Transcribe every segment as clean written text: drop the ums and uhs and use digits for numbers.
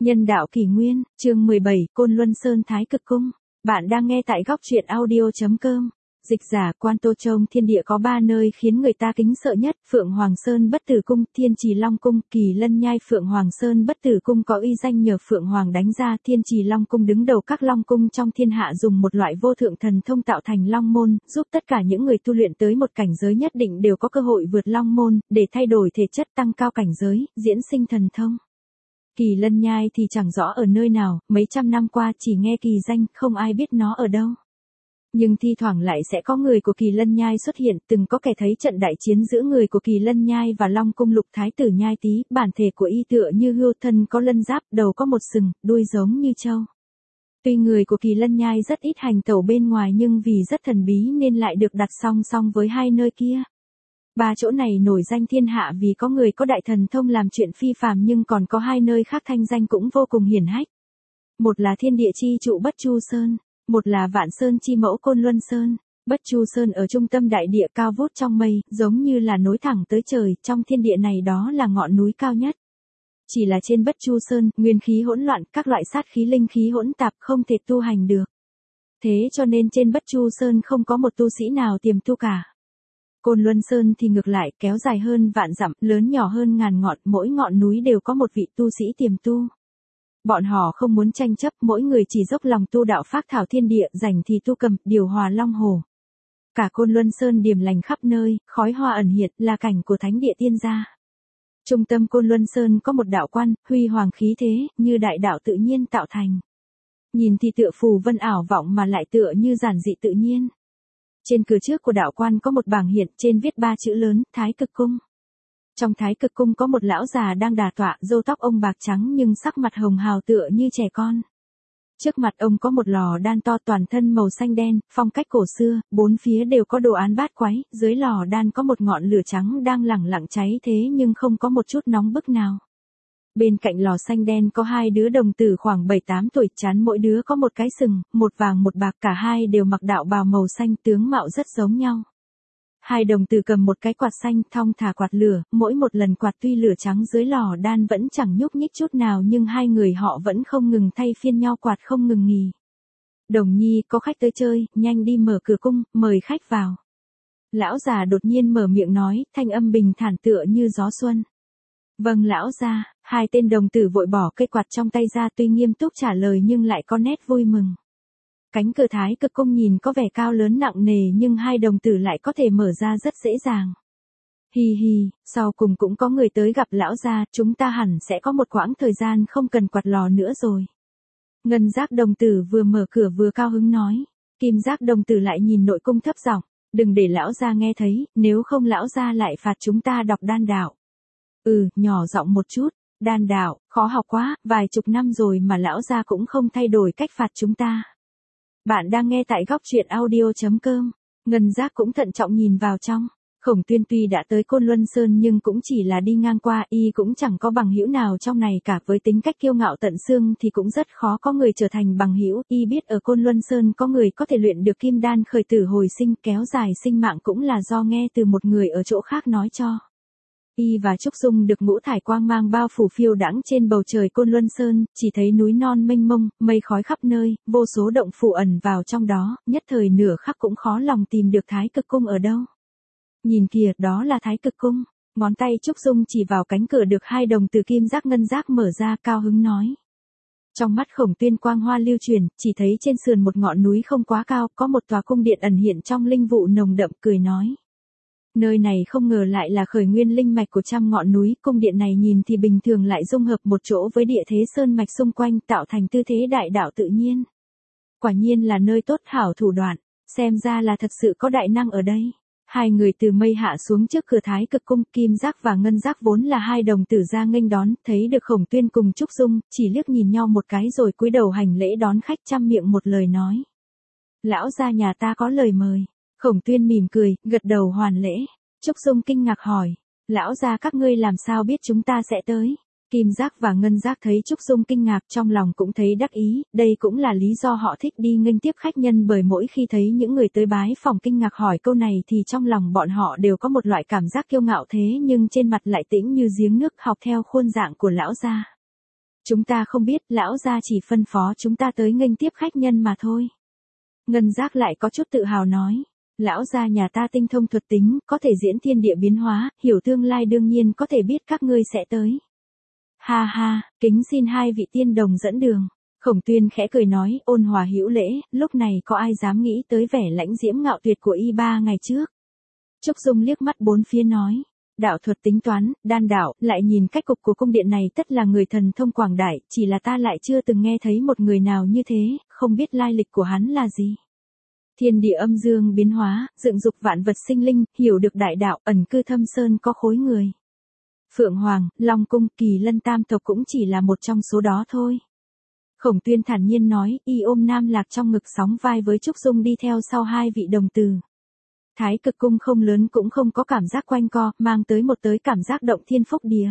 Nhân đạo kỷ nguyên, chương 17, Côn Luân Sơn Thái Cực Cung. Bạn đang nghe tại góc truyện audio.com. Dịch giả Quan Tô Trông thiên địa có 3 nơi khiến người ta kính sợ nhất: Phượng Hoàng Sơn Bất Tử Cung, Thiên Trì Long Cung, Kỳ Lân Nhai. Phượng Hoàng Sơn Bất Tử Cung có uy danh nhờ Phượng Hoàng đánh ra. Thiên Trì Long Cung đứng đầu các long cung trong thiên hạ, dùng một loại vô thượng thần thông tạo thành long môn, giúp tất cả những người tu luyện tới một cảnh giới nhất định đều có cơ hội vượt long môn, để thay đổi thể chất, tăng cao cảnh giới, diễn sinh thần thông. Kỳ Lân Nhai thì chẳng rõ ở nơi nào, mấy trăm năm qua chỉ nghe kỳ danh, không ai biết nó ở đâu. Nhưng thi thoảng lại sẽ có người của Kỳ Lân Nhai xuất hiện, từng có kẻ thấy trận đại chiến giữa người của Kỳ Lân Nhai và Long Cung Lục Thái tử Nhai Tý. Bản thể của y tựa như hươu, thân có lân giáp, đầu có một sừng, đuôi giống như trâu. Tuy người của Kỳ Lân Nhai rất ít hành tẩu bên ngoài, nhưng vì rất thần bí nên lại được đặt song song với hai nơi kia. 3 chỗ này nổi danh thiên hạ vì có người có đại thần thông làm chuyện phi phàm, nhưng còn có 2 nơi khác thanh danh cũng vô cùng hiển hách. Một là Thiên Địa Chi Trụ Bất Chu Sơn, một là Vạn Sơn Chi Mẫu Côn Luân Sơn. Bất Chu Sơn ở trung tâm đại địa, cao vút trong mây, giống như là nối thẳng tới trời, trong thiên địa này đó là ngọn núi cao nhất. Chỉ là trên Bất Chu Sơn, nguyên khí hỗn loạn, các loại sát khí linh khí hỗn tạp, không thể tu hành được. Thế cho nên trên Bất Chu Sơn không có một tu sĩ nào tiềm tu cả. Côn Luân Sơn thì ngược lại, kéo dài hơn vạn dặm, lớn nhỏ hơn ngàn ngọn, mỗi ngọn núi đều có một vị tu sĩ tiềm tu. Bọn họ không muốn tranh chấp, mỗi người chỉ dốc lòng tu đạo phác thảo thiên địa, rảnh thì tu cầm, điều hòa long hồ. Cả Côn Luân Sơn điềm lành khắp nơi, khói hoa ẩn hiện, là cảnh của thánh địa tiên gia. Trung tâm Côn Luân Sơn có một đạo quan, huy hoàng khí thế, như đại đạo tự nhiên tạo thành. Nhìn thì tựa phù vân ảo vọng mà lại tựa như giản dị tự nhiên. Trên cửa trước của đạo quan có một bảng hiện, trên viết 3 chữ lớn, Thái Cực Cung. Trong Thái Cực Cung có một lão già đang đà tọa, râu tóc ông bạc trắng nhưng sắc mặt hồng hào tựa như trẻ con. Trước mặt ông có một lò đan to, toàn thân màu xanh đen, phong cách cổ xưa, 4 phía đều có đồ án bát quái, dưới lò đan có một ngọn lửa trắng đang lẳng lặng cháy thế nhưng không có một chút nóng bức nào. Bên cạnh lò xanh đen có 2 đứa đồng tử khoảng 7-8 tuổi, trán mỗi đứa có một cái sừng, một vàng một bạc, cả hai đều mặc đạo bào màu xanh, tướng mạo rất giống nhau. 2 đồng tử cầm một cái quạt xanh, thong thả quạt lửa, mỗi một lần quạt tuy lửa trắng dưới lò đan vẫn chẳng nhúc nhích chút nào, nhưng 2 người họ vẫn không ngừng thay phiên nhau quạt không ngừng nghỉ. Đồng nhi, có khách tới chơi, nhanh đi mở cửa cung, mời khách vào. Lão già đột nhiên mở miệng nói, thanh âm bình thản tựa như gió xuân. Vâng lão gia. 2 tên đồng tử vội bỏ cây quạt trong tay ra, tuy nghiêm túc trả lời nhưng lại có nét vui mừng. Cánh cửa Thái Cực Cung nhìn có vẻ cao lớn nặng nề, nhưng 2 đồng tử lại có thể mở ra rất dễ dàng. Hi hi, sau cùng cũng có người tới gặp lão gia, chúng ta hẳn sẽ có một quãng thời gian không cần quạt lò nữa rồi. Ngân Giác đồng tử vừa mở cửa vừa cao hứng nói. Kim Giác đồng tử lại nhìn nội cung thấp giọng, đừng để lão gia nghe thấy, nếu không lão gia lại phạt chúng ta đọc đan đạo. Nhỏ giọng một chút. Đan đạo, khó học quá, vài chục năm rồi mà lão gia cũng không thay đổi cách phạt chúng ta. Bạn đang nghe tại góc truyện audio.com. Ngân Giác cũng thận trọng nhìn vào trong. Khổng Tuyên tuy đã tới Côn Luân Sơn nhưng cũng chỉ là đi ngang qua, y cũng chẳng có bằng hữu nào trong này cả, với tính cách kiêu ngạo tận xương thì cũng rất khó có người trở thành bằng hữu. Y biết ở Côn Luân Sơn có người có thể luyện được kim đan khởi tử hồi sinh, kéo dài sinh mạng, cũng là do nghe từ một người ở chỗ khác nói cho. Y và Trúc Dung được ngũ thải quang mang bao phủ phiêu đãng trên bầu trời Côn Luân Sơn, chỉ thấy núi non mênh mông, mây khói khắp nơi, vô số động phủ ẩn vào trong đó, nhất thời nửa khắc cũng khó lòng tìm được Thái Cực Cung ở đâu. Nhìn kìa, đó là Thái Cực Cung. Ngón tay Trúc Dung chỉ vào cánh cửa được 2 đồng tử Kim Giác Ngân Giác mở ra, cao hứng nói. Trong mắt Khổng Tuyên quang hoa lưu truyền, chỉ thấy trên sườn một ngọn núi không quá cao, có một tòa cung điện ẩn hiện trong linh vụ nồng đậm, cười nói. Nơi này không ngờ lại là khởi nguyên linh mạch của trăm ngọn núi, cung điện này nhìn thì bình thường lại dung hợp một chỗ với địa thế sơn mạch xung quanh, tạo thành tư thế đại đạo tự nhiên. Quả nhiên là nơi tốt hảo thủ đoạn, xem ra là thật sự có đại năng ở đây. 2 người từ mây hạ xuống trước cửa Thái Cực Cung, Kim Giác và Ngân Giác vốn là 2 đồng tử ra nghênh đón, thấy được Khổng Tuyên cùng Trúc Dung, chỉ liếc nhìn nhau một cái rồi cúi đầu hành lễ đón khách, trăm miệng một lời nói. Lão gia nhà ta có lời mời. Khổng Tuyên mỉm cười, gật đầu hoàn lễ. Trúc Dung kinh ngạc hỏi, lão gia các ngươi làm sao biết chúng ta sẽ tới? Kim Giác và Ngân Giác thấy Trúc Dung kinh ngạc, trong lòng cũng thấy đắc ý, đây cũng là lý do họ thích đi nghênh tiếp khách nhân, bởi mỗi khi thấy những người tới bái phỏng kinh ngạc hỏi câu này thì trong lòng bọn họ đều có một loại cảm giác kiêu ngạo, thế nhưng trên mặt lại tĩnh như giếng nước, học theo khuôn dạng của lão gia. Chúng ta không biết, lão gia chỉ phân phó chúng ta tới nghênh tiếp khách nhân mà thôi. Ngân Giác lại có chút tự hào nói. Lão gia nhà ta tinh thông thuật tính, có thể diễn thiên địa biến hóa, hiểu tương lai đương nhiên có thể biết các ngươi sẽ tới. Ha ha, kính xin hai vị tiên đồng dẫn đường. Khổng Tuyên khẽ cười nói, ôn hòa hữu lễ, lúc này có ai dám nghĩ tới vẻ lãnh diễm ngạo tuyệt của y 3 ngày trước. Trúc Dung liếc mắt bốn phía nói, đạo thuật tính toán, đan đạo, lại nhìn cách cục của cung điện này tất là người thần thông quảng đại, chỉ là ta lại chưa từng nghe thấy một người nào như thế, không biết lai lịch của hắn là gì. Thiên địa âm dương biến hóa, dựng dục vạn vật sinh linh, hiểu được đại đạo, ẩn cư thâm sơn có khối người. Phượng Hoàng, Long Cung, Kỳ Lân tam tộc cũng chỉ là một trong số đó thôi. Khổng Tuyên thản nhiên nói, y ôm Nam Lạc trong ngực sóng vai với Trúc Dung đi theo sau hai vị đồng tử. Thái Cực Cung không lớn cũng không có cảm giác quanh co, mang tới cảm giác động thiên phúc địa.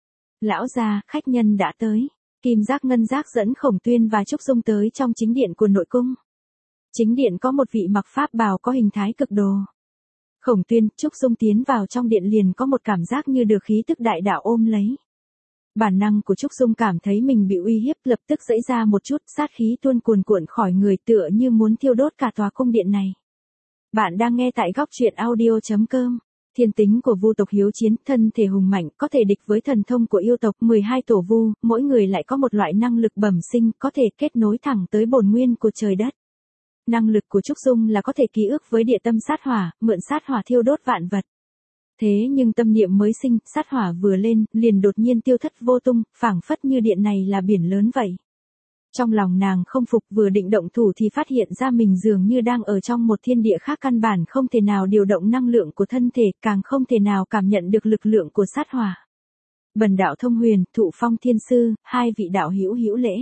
Lão gia, khách nhân đã tới. Kim Giác Ngân Giác dẫn Khổng Tuyên và Trúc Dung tới trong chính điện của nội cung. Chính điện có một vị mặc pháp bào có hình thái cực đồ. Khổng Tuyên, Trúc Dung tiến vào trong điện liền có một cảm giác như được khí tức đại đạo ôm lấy. Bản năng của Trúc Dung cảm thấy mình bị uy hiếp, lập tức giãy ra một chút, sát khí tuôn cuồn cuộn khỏi người tựa như muốn thiêu đốt cả tòa cung điện này. Bạn đang nghe tại góc truyện audio.com. Thiên tính của vu tộc hiếu chiến, thân thể hùng mạnh, có thể địch với thần thông của yêu tộc 12 tổ vu, mỗi người lại có một loại năng lực bẩm sinh, có thể kết nối thẳng tới bổn nguyên của trời đất. Năng lực của Trúc Dung là có thể ký ức với địa tâm sát hỏa, mượn sát hỏa thiêu đốt vạn vật. Thế nhưng tâm niệm mới sinh, sát hỏa vừa lên, liền đột nhiên tiêu thất vô tung, phảng phất như điện này là biển lớn vậy. Trong lòng nàng không phục, vừa định động thủ thì phát hiện ra mình dường như đang ở trong một thiên địa khác, căn bản không thể nào điều động năng lượng của thân thể, càng không thể nào cảm nhận được lực lượng của sát hỏa. Bần đạo Thông Huyền, Thụ Phong Thiên Sư, hai vị đạo hữu hữu lễ.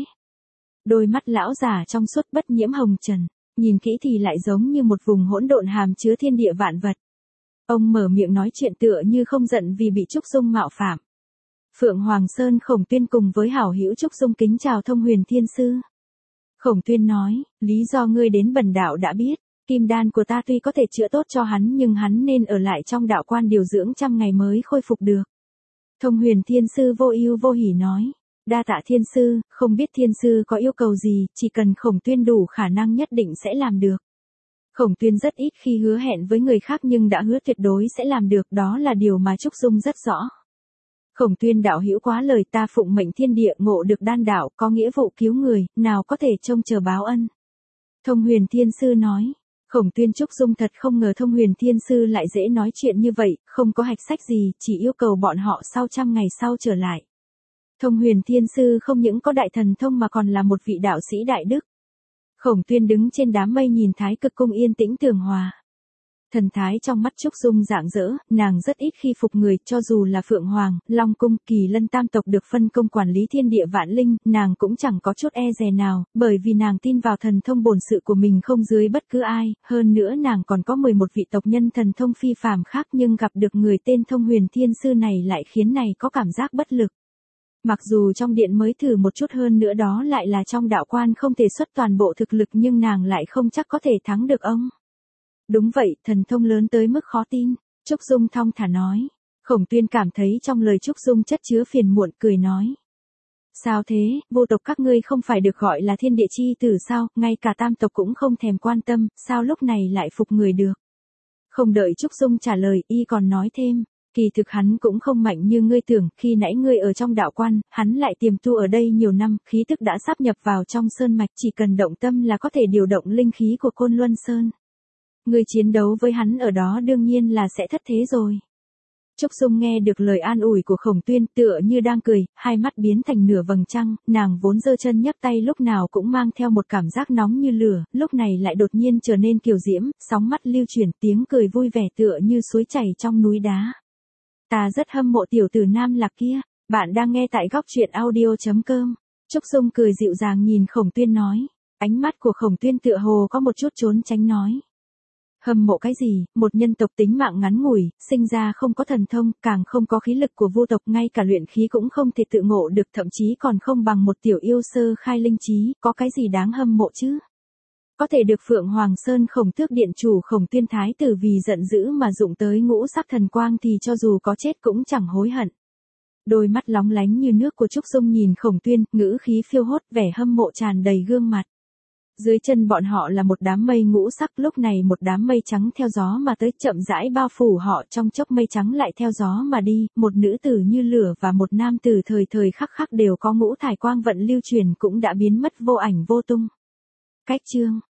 Đôi mắt lão già trong suốt bất nhiễm hồng trần, nhìn kỹ thì lại giống như một vùng hỗn độn hàm chứa thiên địa vạn vật. Ông mở miệng nói chuyện tựa như không giận vì bị Trúc Dung mạo phạm. Phượng Hoàng Sơn Khổng Tuyên cùng với hảo hữu Trúc Dung kính chào Thông Huyền Thiên Sư. Khổng Tuyên nói, lý do ngươi đến bần đạo đã biết, kim đan của ta tuy có thể chữa tốt cho hắn nhưng hắn nên ở lại trong đạo quan điều dưỡng 100 ngày mới khôi phục được. Thông Huyền Thiên Sư vô ưu vô hỉ nói, đa tạ Thiên Sư, không biết Thiên Sư có yêu cầu gì, chỉ cần Khổng Tuyên đủ khả năng nhất định sẽ làm được. Khổng Tuyên rất ít khi hứa hẹn với người khác nhưng đã hứa tuyệt đối sẽ làm được, đó là điều mà Trúc Dung rất rõ. Khổng Tuyên đạo hữu quá lời, ta phụng mệnh thiên địa ngộ được đan đạo, có nghĩa vụ cứu người, nào có thể trông chờ báo ân. Thông Huyền Thiên Sư nói. Khổng Tuyên Trúc Dung thật không ngờ Thông Huyền Thiên Sư lại dễ nói chuyện như vậy, không có hạch sách gì, chỉ yêu cầu bọn họ sau 100 ngày sau trở lại. Thông Huyền Thiên Sư không những có đại thần thông mà còn là một vị đạo sĩ đại đức. Khổng Tuyên đứng trên đám mây nhìn Thái Cực Cung yên tĩnh tường hòa. Thần thái trong mắt Trúc Dung rạng rỡ, nàng rất ít khi phục người, cho dù là Phượng Hoàng, Long Cung, Kỳ Lân tam tộc được phân công quản lý thiên địa vạn linh, nàng cũng chẳng có chút e dè nào, bởi vì nàng tin vào thần thông bổn sự của mình không dưới bất cứ ai, hơn nữa nàng còn có 11 vị tộc nhân thần thông phi phàm khác, nhưng gặp được người tên Thông Huyền Thiên Sư này lại khiến này có cảm giác bất lực. Mặc dù trong điện mới thử một chút, hơn nữa đó lại là trong đạo quan không thể xuất toàn bộ thực lực, nhưng nàng lại không chắc có thể thắng được ông. Đúng vậy, thần thông lớn tới mức khó tin. Trúc Dung thong thả nói. Khổng Tuyên cảm thấy trong lời Trúc Dung chất chứa phiền muộn, cười nói. Sao thế, vô tộc các ngươi không phải được gọi là thiên địa chi tử sao, ngay cả tam tộc cũng không thèm quan tâm, sao lúc này lại phục người được. Không đợi Trúc Dung trả lời, y còn nói thêm. Kỳ thực hắn cũng không mạnh như ngươi tưởng, khi nãy ngươi ở trong đạo quan, hắn lại tiềm tu ở đây nhiều năm, khí tức đã sáp nhập vào trong sơn mạch, chỉ cần động tâm là có thể điều động linh khí của Côn Luân Sơn. Ngươi chiến đấu với hắn ở đó đương nhiên là sẽ thất thế rồi. Trúc Dung nghe được lời an ủi của Khổng Tuyên tựa như đang cười, hai mắt biến thành nửa vầng trăng, nàng vốn giơ chân nhấc tay lúc nào cũng mang theo một cảm giác nóng như lửa, lúc này lại đột nhiên trở nên kiều diễm, sóng mắt lưu chuyển, tiếng cười vui vẻ tựa như suối chảy trong núi đá. Ta rất hâm mộ tiểu tử Nam Lạc kia, bạn đang nghe tại góc truyện audio.com. Trúc Dung cười dịu dàng nhìn Khổng Tuyên nói, ánh mắt của Khổng Tuyên tựa hồ có một chút trốn tránh nói. Hâm mộ cái gì, một nhân tộc tính mạng ngắn ngủi, sinh ra không có thần thông, càng không có khí lực của vu tộc, ngay cả luyện khí cũng không thể tự ngộ được, thậm chí còn không bằng một tiểu yêu sơ khai linh trí, có cái gì đáng hâm mộ chứ? Có thể được Phượng Hoàng Sơn Khổng Tước điện chủ Khổng Tuyên thái tử vì giận dữ mà dụng tới ngũ sắc thần quang thì cho dù có chết cũng chẳng hối hận. Đôi mắt lóng lánh như nước của Trúc Dung nhìn Khổng Tuyên, ngữ khí phiêu hốt, vẻ hâm mộ tràn đầy gương mặt. Dưới chân bọn họ là một đám mây ngũ sắc, lúc này một đám mây trắng theo gió mà tới, chậm rãi bao phủ họ, trong chốc mây trắng lại theo gió mà đi, một nữ tử như lửa và một nam tử thời thời khắc khắc đều có ngũ thải quang vận lưu truyền cũng đã biến mất vô ảnh vô tung. Cách chương